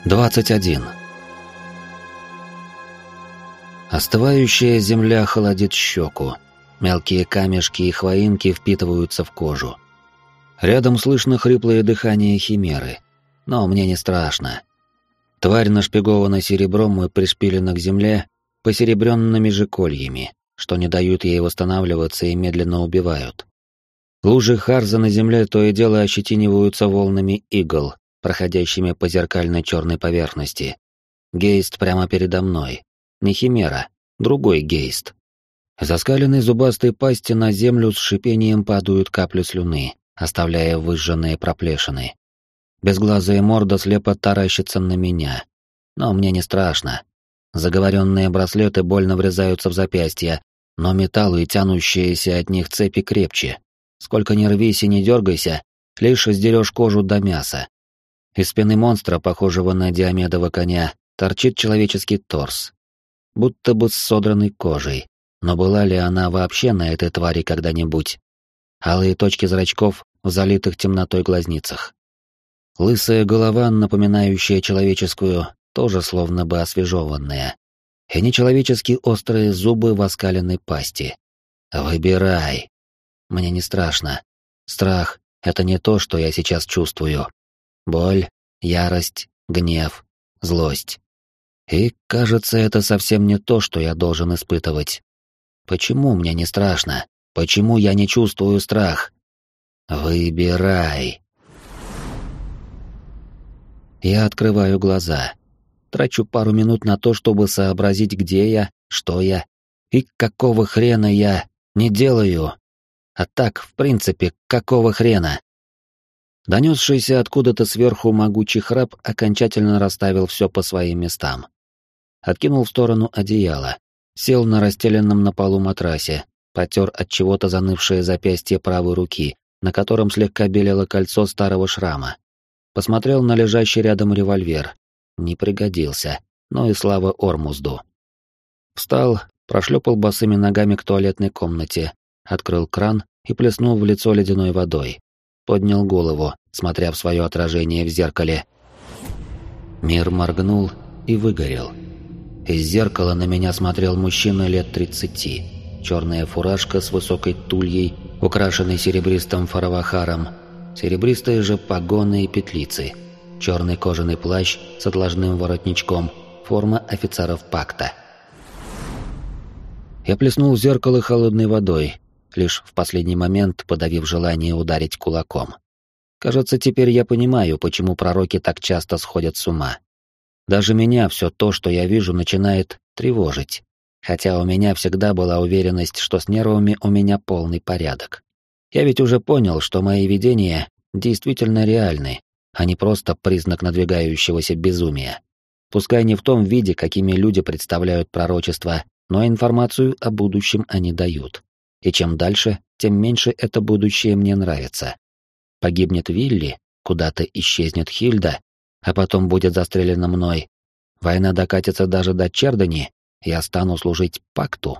21. Остывающая земля холодит щеку. Мелкие камешки и хвоинки впитываются в кожу. Рядом слышно хриплое дыхание химеры. Но мне не страшно. Тварь нашпигована серебром и пришпилена к земле посеребренными же кольями, что не дают ей восстанавливаться и медленно убивают. Лужи харза на земле то и дело ощетиниваются волнами игл, проходящими по зеркальной черной поверхности. Гейст прямо передо мной. Не химера, другой гейст. Из оскаленной зубастой пасти на землю с шипением падают капли слюны, оставляя выжженные проплешины. Безглазая морда слепо таращится на меня. Но мне не страшно. Заговоренные браслеты больно врезаются в запястья, но металл и тянущиеся от них цепи крепче. Сколько ни рвись и не дергайся, лишь сдерешь кожу до мяса. Из спины монстра, похожего на Диомедова коня, торчит человеческий торс. Будто бы с содранной кожей. Но была ли она вообще на этой твари когда-нибудь? Алые точки зрачков в залитых темнотой глазницах. Лысая голова, напоминающая человеческую, тоже словно бы освежеванная. И нечеловечески острые зубы в оскаленной пасти. Выбирай. Мне не страшно. Страх — это не то, что я сейчас чувствую. Боль, ярость, гнев, злость. И, кажется, это совсем не то, что я должен испытывать. Почему мне не страшно? Почему я не чувствую страх? Выбирай. Я открываю глаза. Трачу пару минут на то, чтобы сообразить, где я, что я и какого хрена я не делаю. А так, в принципе, какого хрена? Донесшийся откуда-то сверху могучий храп окончательно расставил все по своим местам. Откинул в сторону одеяло, сел на расстеленном на полу матрасе, потер от чего-то занывшее запястье правой руки, на котором слегка белело кольцо старого шрама. Посмотрел на лежащий рядом револьвер. Не пригодился, но и слава Ормузду. Встал, прошлепал босыми ногами к туалетной комнате, открыл кран и плеснул в лицо ледяной водой. Поднял голову, смотря в свое отражение в зеркале. Мир моргнул и выгорел. Из зеркала на меня смотрел мужчина лет 30. Черная фуражка с высокой тульей, украшенной серебристым фаравахаром, серебристые же погоны и петлицы, черный кожаный плащ с отложным воротничком, форма офицеров пакта. Я плеснул в зеркало холодной водой, лишь в последний момент подавив желание ударить кулаком. Кажется, теперь я понимаю, почему пророки так часто сходят с ума. Даже меня все то, что я вижу, начинает тревожить. Хотя у меня всегда была уверенность, что с нервами у меня полный порядок. Я ведь уже понял, что мои видения действительно реальны, а не просто признак надвигающегося безумия. Пускай не в том виде, какими люди представляют пророчество, но информацию о будущем они дают. И чем дальше, тем меньше это будущее мне нравится. Погибнет Вилли, куда-то исчезнет Хильда, а потом будет застрелена мной. Война докатится даже до Чердани, я стану служить пакту.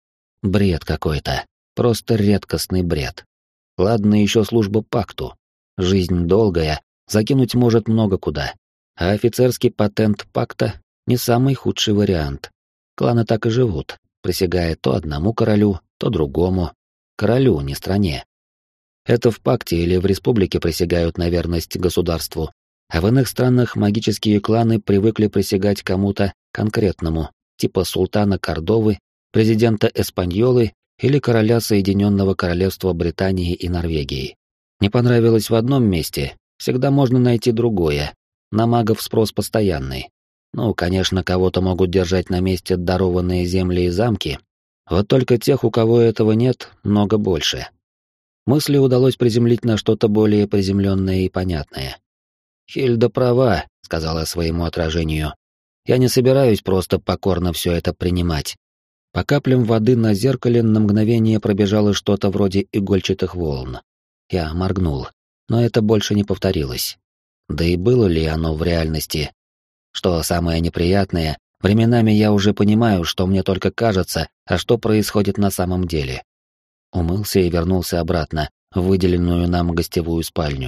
Бред какой-то, просто редкостный бред. Ладно еще служба пакту. Жизнь долгая, закинуть может много куда. А офицерский патент пакта не самый худший вариант. Кланы так и живут, присягая то одному королю, то другому. Королю, не стране. Это в пакте или в республике присягают на верность государству, а в иных странах магические кланы привыкли присягать кому-то конкретному, типа султана Кордовы, президента Эспаньолы или короля Соединенного Королевства Британии и Норвегии. Не понравилось в одном месте, всегда можно найти другое. На магов спрос постоянный. Ну, конечно, кого-то могут держать на месте дарованные земли и замки, вот только тех, у кого этого нет, много больше. Мысли удалось приземлить на что-то более приземленное и понятное. «Хильда права», — сказала своему отражению. «Я не собираюсь просто покорно все это принимать». По каплям воды на зеркале на мгновение пробежало что-то вроде игольчатых волн. Я моргнул, но это больше не повторилось. Да и было ли оно в реальности? Что самое неприятное, временами я уже понимаю, что мне только кажется, а что происходит на самом деле. Умылся и вернулся обратно, в выделенную нам гостевую спальню.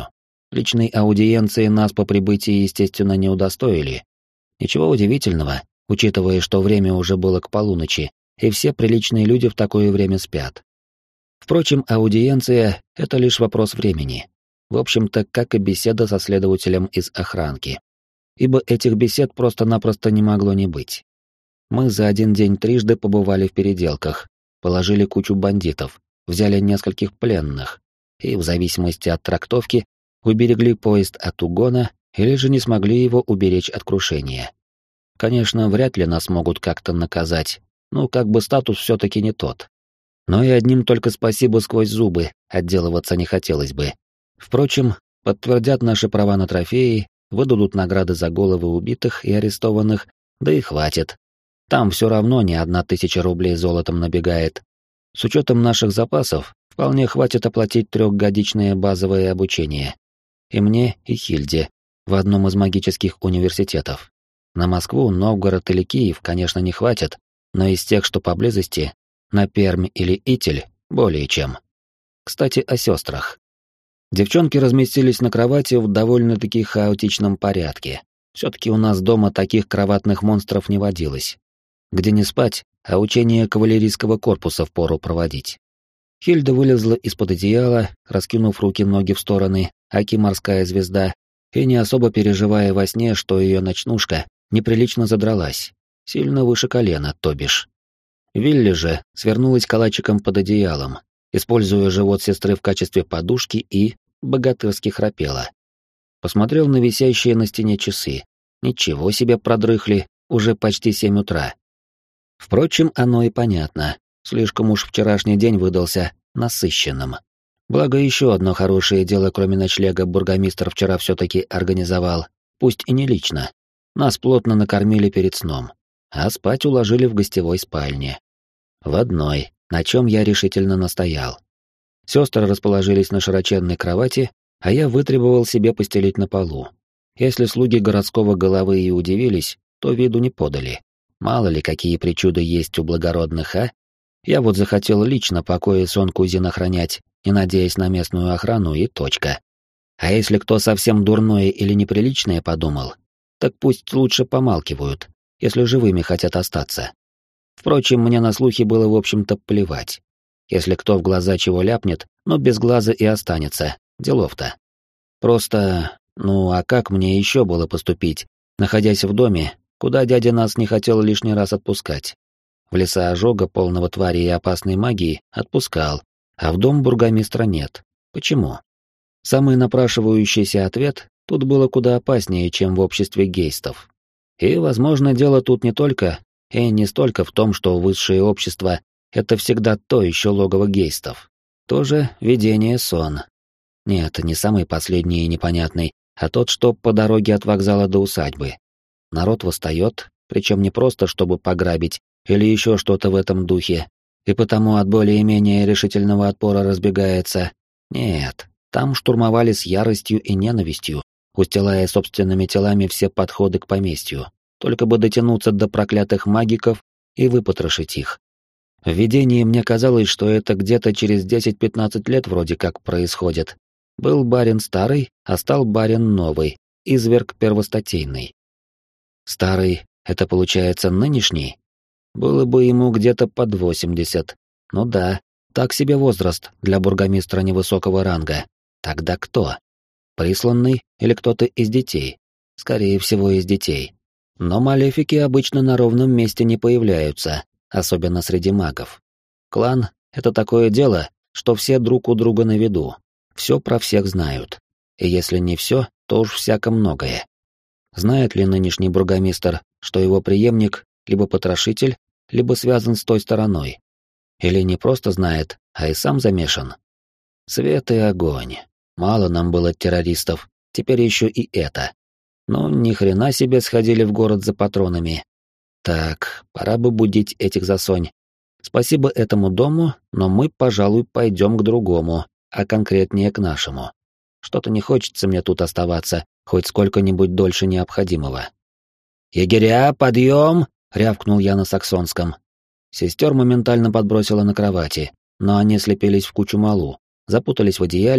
Личной аудиенции нас по прибытии, естественно, не удостоили. Ничего удивительного, учитывая, что время уже было к полуночи, и все приличные люди в такое время спят. Впрочем, аудиенция — это лишь вопрос времени. В общем-то, как и беседа со следователем из охранки. Ибо этих бесед просто-напросто не могло не быть. Мы за один день трижды побывали в переделках, положили кучу бандитов, взяли нескольких пленных, и, в зависимости от трактовки, уберегли поезд от угона или же не смогли его уберечь от крушения. Конечно, вряд ли нас могут как-то наказать, ну, как бы статус все-таки не тот. Но и одним только спасибо сквозь зубы отделываться не хотелось бы. Впрочем, подтвердят наши права на трофеи, выдадут награды за головы убитых и арестованных, да и хватит. Там все равно не 1000 рублей золотом набегает. С учетом наших запасов, вполне хватит оплатить 3-годичное базовое обучение. И мне, и Хильде, в одном из магических университетов. На Москву, Новгород или Киев, конечно, не хватит, но из тех, что поблизости, на Пермь или Итель, более чем. Кстати, о сестрах. Девчонки разместились на кровати в довольно-таки хаотичном порядке. Все-таки у нас дома таких кроватных монстров не водилось. Где не спать, а учение кавалерийского корпуса впору проводить. Хильда вылезла из-под одеяла, раскинув руки-ноги в стороны, аки морская звезда, и не особо переживая во сне, что ее ночнушка неприлично задралась, сильно выше колена, то бишь. Вилли же свернулась калачиком под одеялом, используя живот сестры в качестве подушки и богатырски храпела. Посмотрел на висящие на стене часы. Ничего себе продрыхли, уже почти 7 утра. Впрочем, оно и понятно. Слишком уж вчерашний день выдался насыщенным. Благо, еще одно хорошее дело, кроме ночлега, бургомистр вчера все-таки организовал, пусть и не лично. Нас плотно накормили перед сном, а спать уложили в гостевой спальне. В одной, на чем я решительно настоял. Сестры расположились на широченной кровати, а я вытребовал себе постелить на полу. Если слуги городского головы и удивились, то виду не подали. Мало ли, какие причуды есть у благородных, а? Я вот захотел лично покой и сон кузин охранять, не надеясь на местную охрану, и точка. А если кто совсем дурное или неприличное подумал, так пусть лучше помалкивают, если живыми хотят остаться. Впрочем, мне на слухи было, в общем-то, плевать. Если кто в глаза чего ляпнет, но без глаза и останется, делов-то. Просто, ну а как мне еще было поступить, находясь в доме, куда дядя нас не хотел лишний раз отпускать? В леса ожога, полного твари и опасной магии, отпускал, а в дом бургомистра нет. Почему? Самый напрашивающийся ответ тут было куда опаснее, чем в обществе гейстов. И, возможно, дело тут не только и не столько в том, что высшее общество — это всегда то еще логово гейстов. Тоже видение сон. Нет, не самый последний и непонятный, а тот, что по дороге от вокзала до усадьбы. Народ восстает, причем не просто, чтобы пограбить или еще что-то в этом духе, и потому от более-менее решительного отпора разбегается. Нет, там штурмовали с яростью и ненавистью, устилая собственными телами все подходы к поместью, только бы дотянуться до проклятых магиков и выпотрошить их. В видении мне казалось, что это где-то через 10-15 лет вроде как происходит. Был барин старый, а стал барин новый, изверг первостатейный. Старый — это получается нынешний? Было бы ему где-то под 80. Ну да, так себе возраст для бургомистра невысокого ранга. Тогда кто? Присланный или кто-то из детей? Скорее всего, из детей. Но малефики обычно на ровном месте не появляются, особенно среди магов. Клан — это такое дело, что все друг у друга на виду. Все про всех знают. И если не все, то уж всяко многое. Знает ли нынешний бургомистр, что его преемник либо потрошитель, либо связан с той стороной? Или не просто знает, а и сам замешан? Свет и огонь. Мало нам было террористов, теперь еще и это. Ну, ни хрена себе сходили в город за патронами. Так, пора бы будить этих засонь. Спасибо этому дому, но мы, пожалуй, пойдем к другому, а конкретнее к нашему. Что-то не хочется мне тут оставаться, хоть сколько-нибудь дольше необходимого. «Егеря, подъем!» — рявкнул я на саксонском. Сестер моментально подбросило на кровати, но они слепились в кучу малу, запутались в одеяле,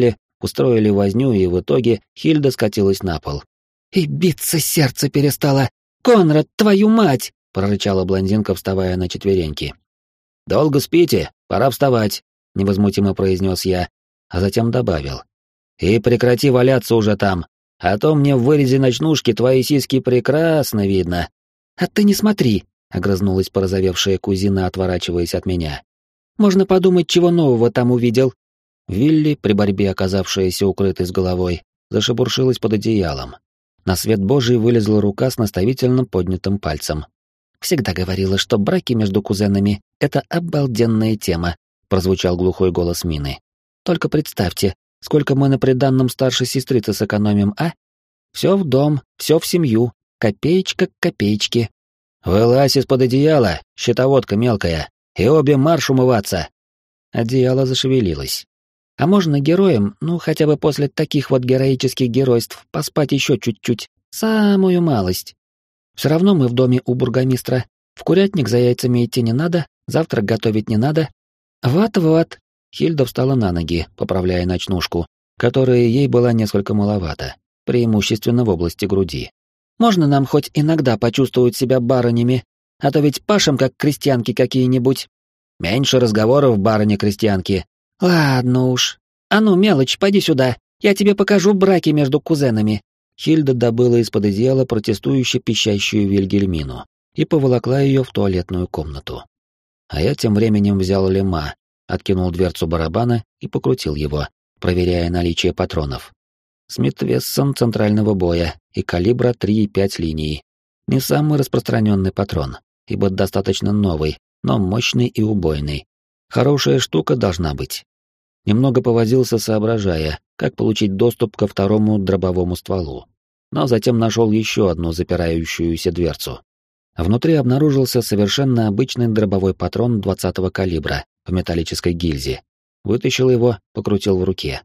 устроили возню, и в итоге Хильда скатилась на пол. «И биться сердце перестало! Конрад, твою мать!» — прорычала блондинка, вставая на четвереньки. «Долго спите? Пора вставать», — невозмутимо произнес я, а затем добавил. «И прекрати валяться уже там, а то мне в вырезе ночнушки твои сиськи прекрасно видно». «А ты не смотри», — огрызнулась порозовевшая кузина, отворачиваясь от меня. «Можно подумать, чего нового там увидел». Вилли, при борьбе оказавшаяся укрытой с головой, зашебуршилась под одеялом. На свет Божий вылезла рука с наставительно поднятым пальцем. «Всегда говорила, что браки между кузенами — это обалденная тема», — прозвучал глухой голос Мины. «Только представьте, сколько мы на приданном старшей сестрицы сэкономим, а? Все в дом, все в семью, копеечка к копеечке». «Вылазь из-под одеяла, щитоводка мелкая, и обе марш умываться!» Одеяло зашевелилось. «А можно героям, ну хотя бы после таких вот героических геройств, поспать еще чуть-чуть, самую малость? Все равно мы в доме у бургомистра. В курятник за яйцами идти не надо, завтрак готовить не надо». «Вот-вот». Хильда встала на ноги, поправляя ночнушку, которая ей была несколько маловата, преимущественно в области груди. «Можно нам хоть иногда почувствовать себя барынями, а то ведь пашем как крестьянки какие-нибудь». «Меньше разговоров, барыня-крестьянки». «Ладно уж. А ну, мелочь, поди сюда, я тебе покажу браки между кузенами». Хильда добыла из-под одеяла протестующе пищащую Вильгельмину и поволокла ее в туалетную комнату. А я тем временем взял лема, откинул дверцу барабана и покрутил его, проверяя наличие патронов. Смит Вессон центрального боя и калибра 3,5 линии. Не самый распространенный патрон, ибо достаточно новый, но мощный и убойный. Хорошая штука должна быть. Немного повозился, соображая, как получить доступ ко второму дробовому стволу. Но затем нашел еще одну запирающуюся дверцу. Внутри обнаружился совершенно обычный дробовой патрон 20-го калибра в металлической гильзе. Вытащил его, покрутил в руке.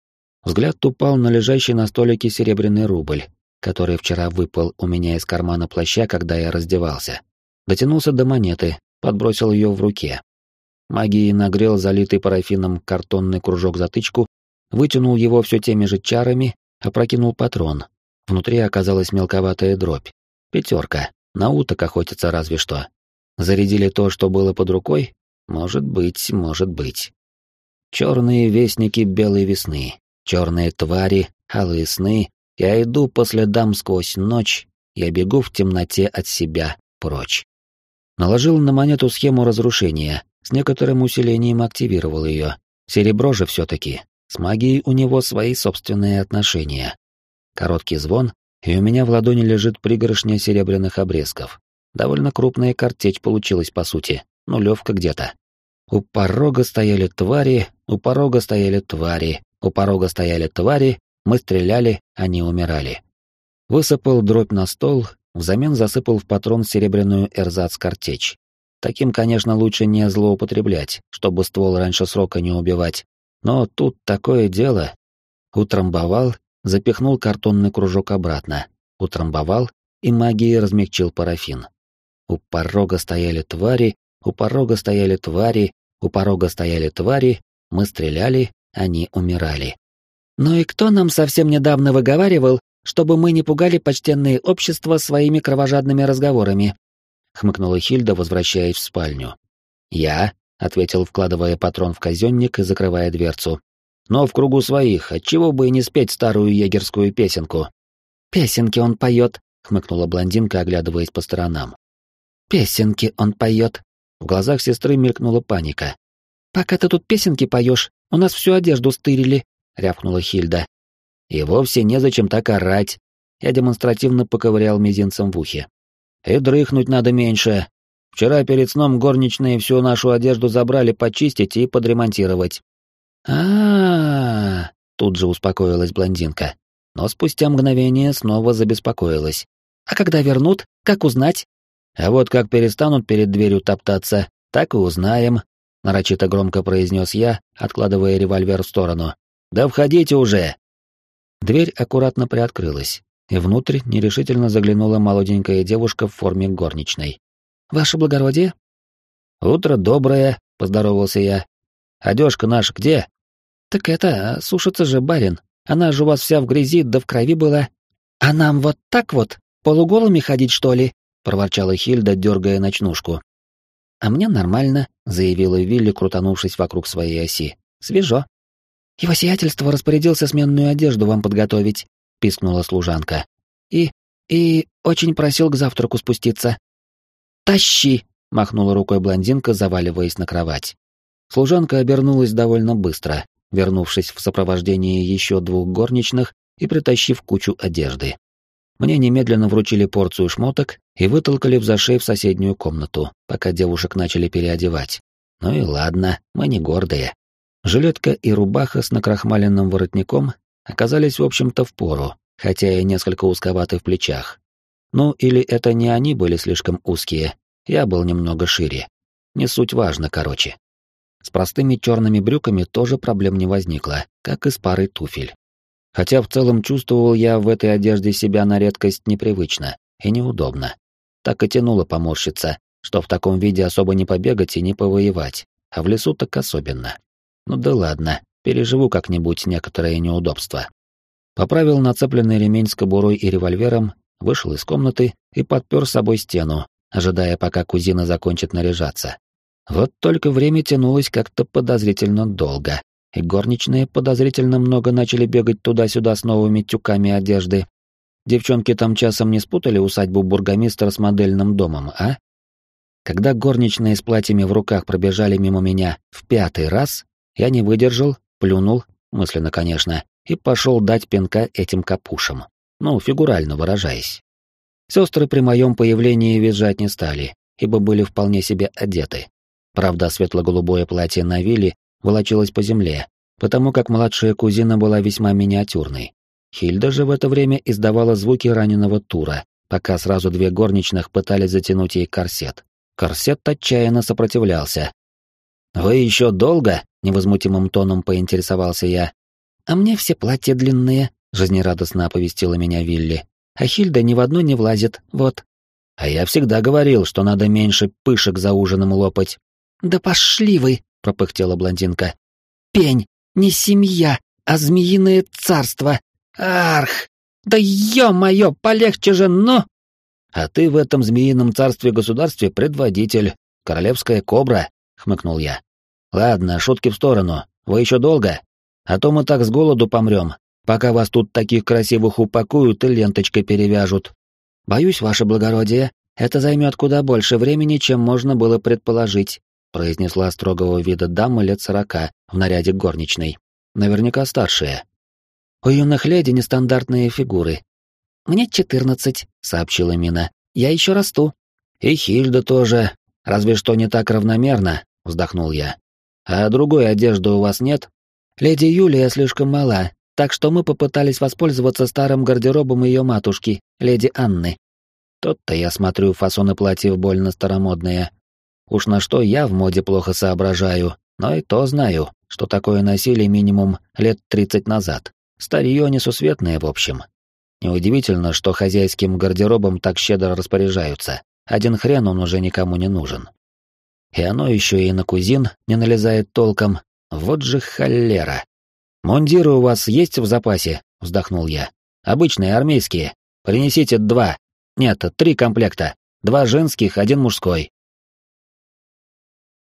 Взгляд упал на лежащий на столике серебряный рубль, который вчера выпал у меня из кармана плаща, когда я раздевался. Дотянулся до монеты, подбросил ее в руке. Магией нагрел залитый парафином картонный кружок-затычку, вытянул его все теми же чарами, опрокинул патрон. Внутри оказалась мелковатая дробь. 5, на уток охотится разве что. Зарядили то, что было под рукой? Может быть, может быть. Черные вестники белой весны, черные твари, алые сны. Я иду по следам сквозь ночь, я бегу в темноте от себя прочь. Наложил на монету схему разрушения, с некоторым усилением активировал ее. Серебро же все-таки. С магией у него свои собственные отношения. Короткий звон, и у меня в ладони лежит пригоршня серебряных обрезков. Довольно крупная картечь получилась, по сути, нулевка где-то. У порога стояли твари, у порога стояли твари, у порога стояли твари, мы стреляли, они умирали. Высыпал дробь на стол, взамен засыпал в патрон серебряную эрзац-картечь. Таким, конечно, лучше не злоупотреблять, чтобы ствол раньше срока не убивать. Но тут такое дело. Утрамбовал, запихнул картонный кружок обратно, утрамбовал и магией размягчил парафин. У порога стояли твари, у порога стояли твари, у порога стояли твари, мы стреляли, они умирали. «Ну и кто нам совсем недавно выговаривал, чтобы мы не пугали почтенное общество своими кровожадными разговорами?» — хмыкнула Хильда, возвращаясь в спальню. «Я», — ответил, вкладывая патрон в казенник и закрывая дверцу. «Но в кругу своих, отчего бы и не спеть старую егерскую песенку?» «Песенки он поет», — хмыкнула блондинка, оглядываясь по сторонам. «Песенки он поет». В глазах сестры мелькнула паника. «Пока ты тут песенки поешь, у нас всю одежду стырили», — рявкнула Хильда. «И вовсе незачем так орать», — я демонстративно поковырял мизинцем в ухе. «И дрыхнуть надо меньше. Вчера перед сном горничные всю нашу одежду забрали почистить и подремонтировать». А-а-а, тут же успокоилась блондинка, но спустя мгновение снова забеспокоилась. «А когда вернут, как узнать?» «А вот как перестанут перед дверью топтаться, так и узнаем», — нарочито громко произнес я, откладывая револьвер в сторону. «Да входите уже!» Дверь аккуратно приоткрылась, и внутрь нерешительно заглянула молоденькая девушка в форме горничной. «Ваше благородие?» «Утро доброе», — поздоровался я. «Одежка наша где?» Так это, сушится же, барин. Она же у вас вся в грязи да в крови была. А нам вот так вот, полуголыми ходить, что ли? Проворчала Хильда, дергая ночнушку. А мне нормально, заявила Вилли, крутанувшись вокруг своей оси. Свежо. Его сиятельство распорядился сменную одежду вам подготовить, пискнула служанка. И очень просил к завтраку спуститься. Тащи! Махнула рукой блондинка, заваливаясь на кровать. Служанка обернулась довольно быстро, вернувшись в сопровождении еще 2 горничных и притащив кучу одежды. Мне немедленно вручили порцию шмоток и вытолкали в зашей в соседнюю комнату, пока девушек начали переодевать. Ну и ладно, мы не гордые. Жилетка и рубаха с накрахмаленным воротником оказались, в общем-то, впору, хотя и несколько узковаты в плечах. Ну, или это не они были слишком узкие, я был немного шире. Не суть важно, короче. С простыми черными брюками тоже проблем не возникло, как и с парой туфель. Хотя в целом чувствовал я в этой одежде себя на редкость непривычно и неудобно. Так и тянуло поморщиться, что в таком виде особо не побегать и не повоевать, а в лесу так особенно. Ну да ладно, переживу как-нибудь некоторые неудобства. Поправил нацепленный ремень с кобурой и револьвером, вышел из комнаты и подпер с собой стену, ожидая, пока кузина закончит наряжаться. Вот только время тянулось как-то подозрительно долго, и горничные подозрительно много начали бегать туда-сюда с новыми тюками одежды. Девчонки там часом не спутали усадьбу бургомистра с модельным домом, а? Когда горничные с платьями в руках пробежали мимо меня в 5-й раз, я не выдержал, плюнул, мысленно, конечно, и пошел дать пинка этим капушам, ну, фигурально выражаясь. Сестры при моем появлении визжать не стали, ибо были вполне себе одеты. Правда, светло-голубое платье на Вилли волочилось по земле, потому как младшая кузина была весьма миниатюрной. Хильда же в это время издавала звуки раненого Тура, пока сразу 2 горничных пытались затянуть ей корсет. Корсет отчаянно сопротивлялся. «Вы еще долго?» — невозмутимым тоном поинтересовался я. «А мне все платья длинные», — жизнерадостно оповестила меня Вилли. «А Хильда ни в одно не влазит, вот». «А я всегда говорил, что надо меньше пышек за ужином лопать». «Да пошли вы!» — пропыхтела блондинка. «Пень, не семья, а змеиное царство! Арх! Да ё-моё, полегче же, ну!» «А ты в этом змеином царстве-государстве предводитель, королевская кобра», — хмыкнул я. «Ладно, шутки в сторону, вы еще долго? А то мы так с голоду помрем, пока вас тут таких красивых упакуют и ленточкой перевяжут». «Боюсь, ваше благородие, это займет куда больше времени, чем можно было предположить», произнесла строгого вида дама лет 40 в наряде горничной. Наверняка старшая. «У юных леди нестандартные фигуры». «Мне 14», — сообщила Мина. «Я еще расту». «И Хильда тоже, разве что не так равномерно», — вздохнул я. «А другой одежды у вас нет?» «Леди Юлия слишком мала, так что мы попытались воспользоваться старым гардеробом ее матушки, леди Анны». Тот-то, я смотрю, фасоны платьев больно старомодные. Уж на что я в моде плохо соображаю, но и то знаю, что такое носили минимум лет 30 назад. Старье несусветное, в общем. Неудивительно, что хозяйским гардеробом так щедро распоряжаются. Один хрен он уже никому не нужен. И оно еще и на кузин не налезает толком. Вот же холера. «Мундиры у вас есть в запасе?» — вздохнул я. «Обычные, армейские. Принесите 2. Нет, 3 комплекта. 2 женских, 1 мужской».